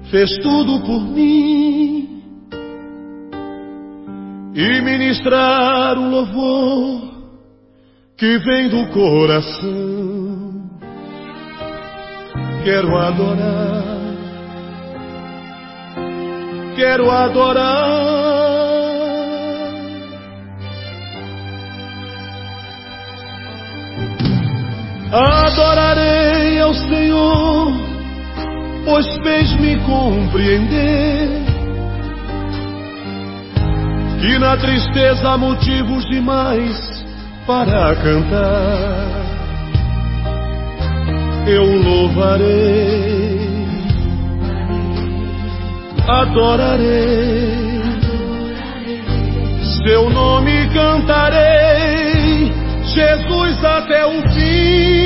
fez tudo por mim, e ministrar um louvor que vem do coração. Quero adorar, quero adorar. Adorarei ao Senhor, pois fez-me compreender que na tristeza há motivos demais para cantar. Eu louvarei, adorarei, seu nome cantarei, Jesus até o fim.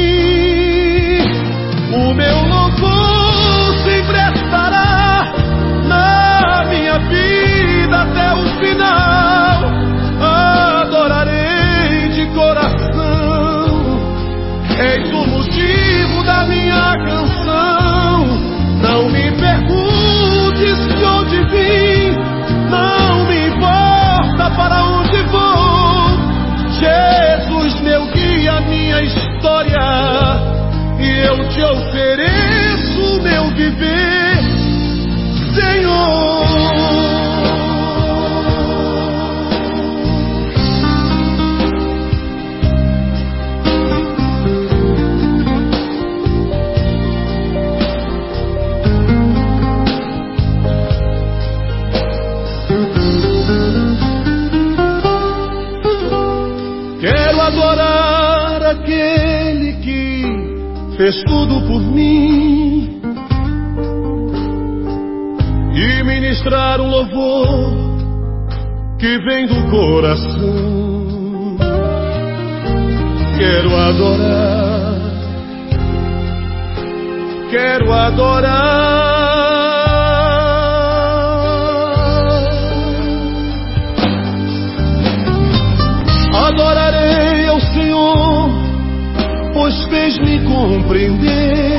O meu louvor sempre estará na minha vida até o final. Adorarei de coração, és o motivo da minha canção. Não me perguntes de onde vim, não me importa para onde vou. Jesus, meu guia, minha história, e eu te ofereço meu viver, Senhor. Quero adorar aquele que fez tudo por mim e ministrar um louvor que vem do coração. Quero adorar, quero adorar. Adorarei ao Senhor, pois fez-me compreender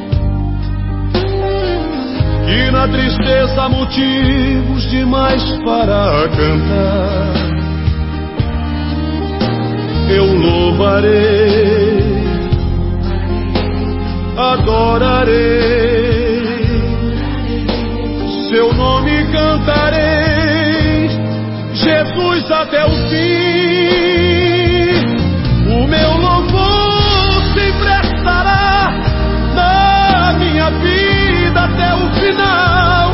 que na tristeza há motivos demais para cantar. Eu louvarei, adorarei, seu nome cantarei, Jesus até o fim. O meu louvor sempre estará na minha vida até o final.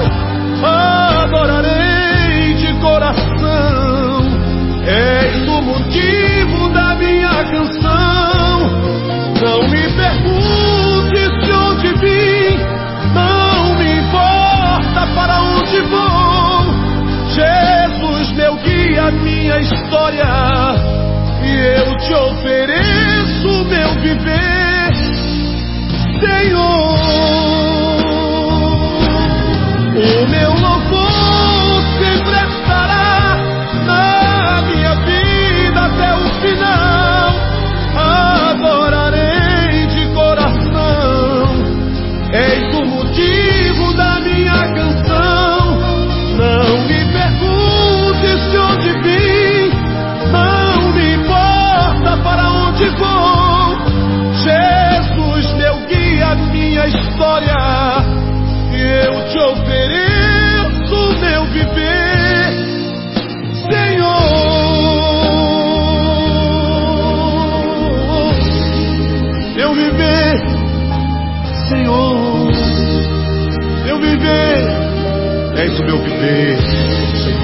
Adorarei de coração, és o motivo da minha canção. Não me perguntes de onde vim, não me importa para onde vou. Jesus, meu guia, minha história, e eu te ofereço meu viver, Senhor. O meu louvor sempre estará na minha vida até o final. Adorarei de coração, és o motivo da minha canção. Não me perguntes de onde vim, não me importa para onde vou. Jesus, meu guia, minha história, e eu te ofereço meu viver, Senhor. Meu viver, Senhor, meu viver, és o meu viver, Senhor.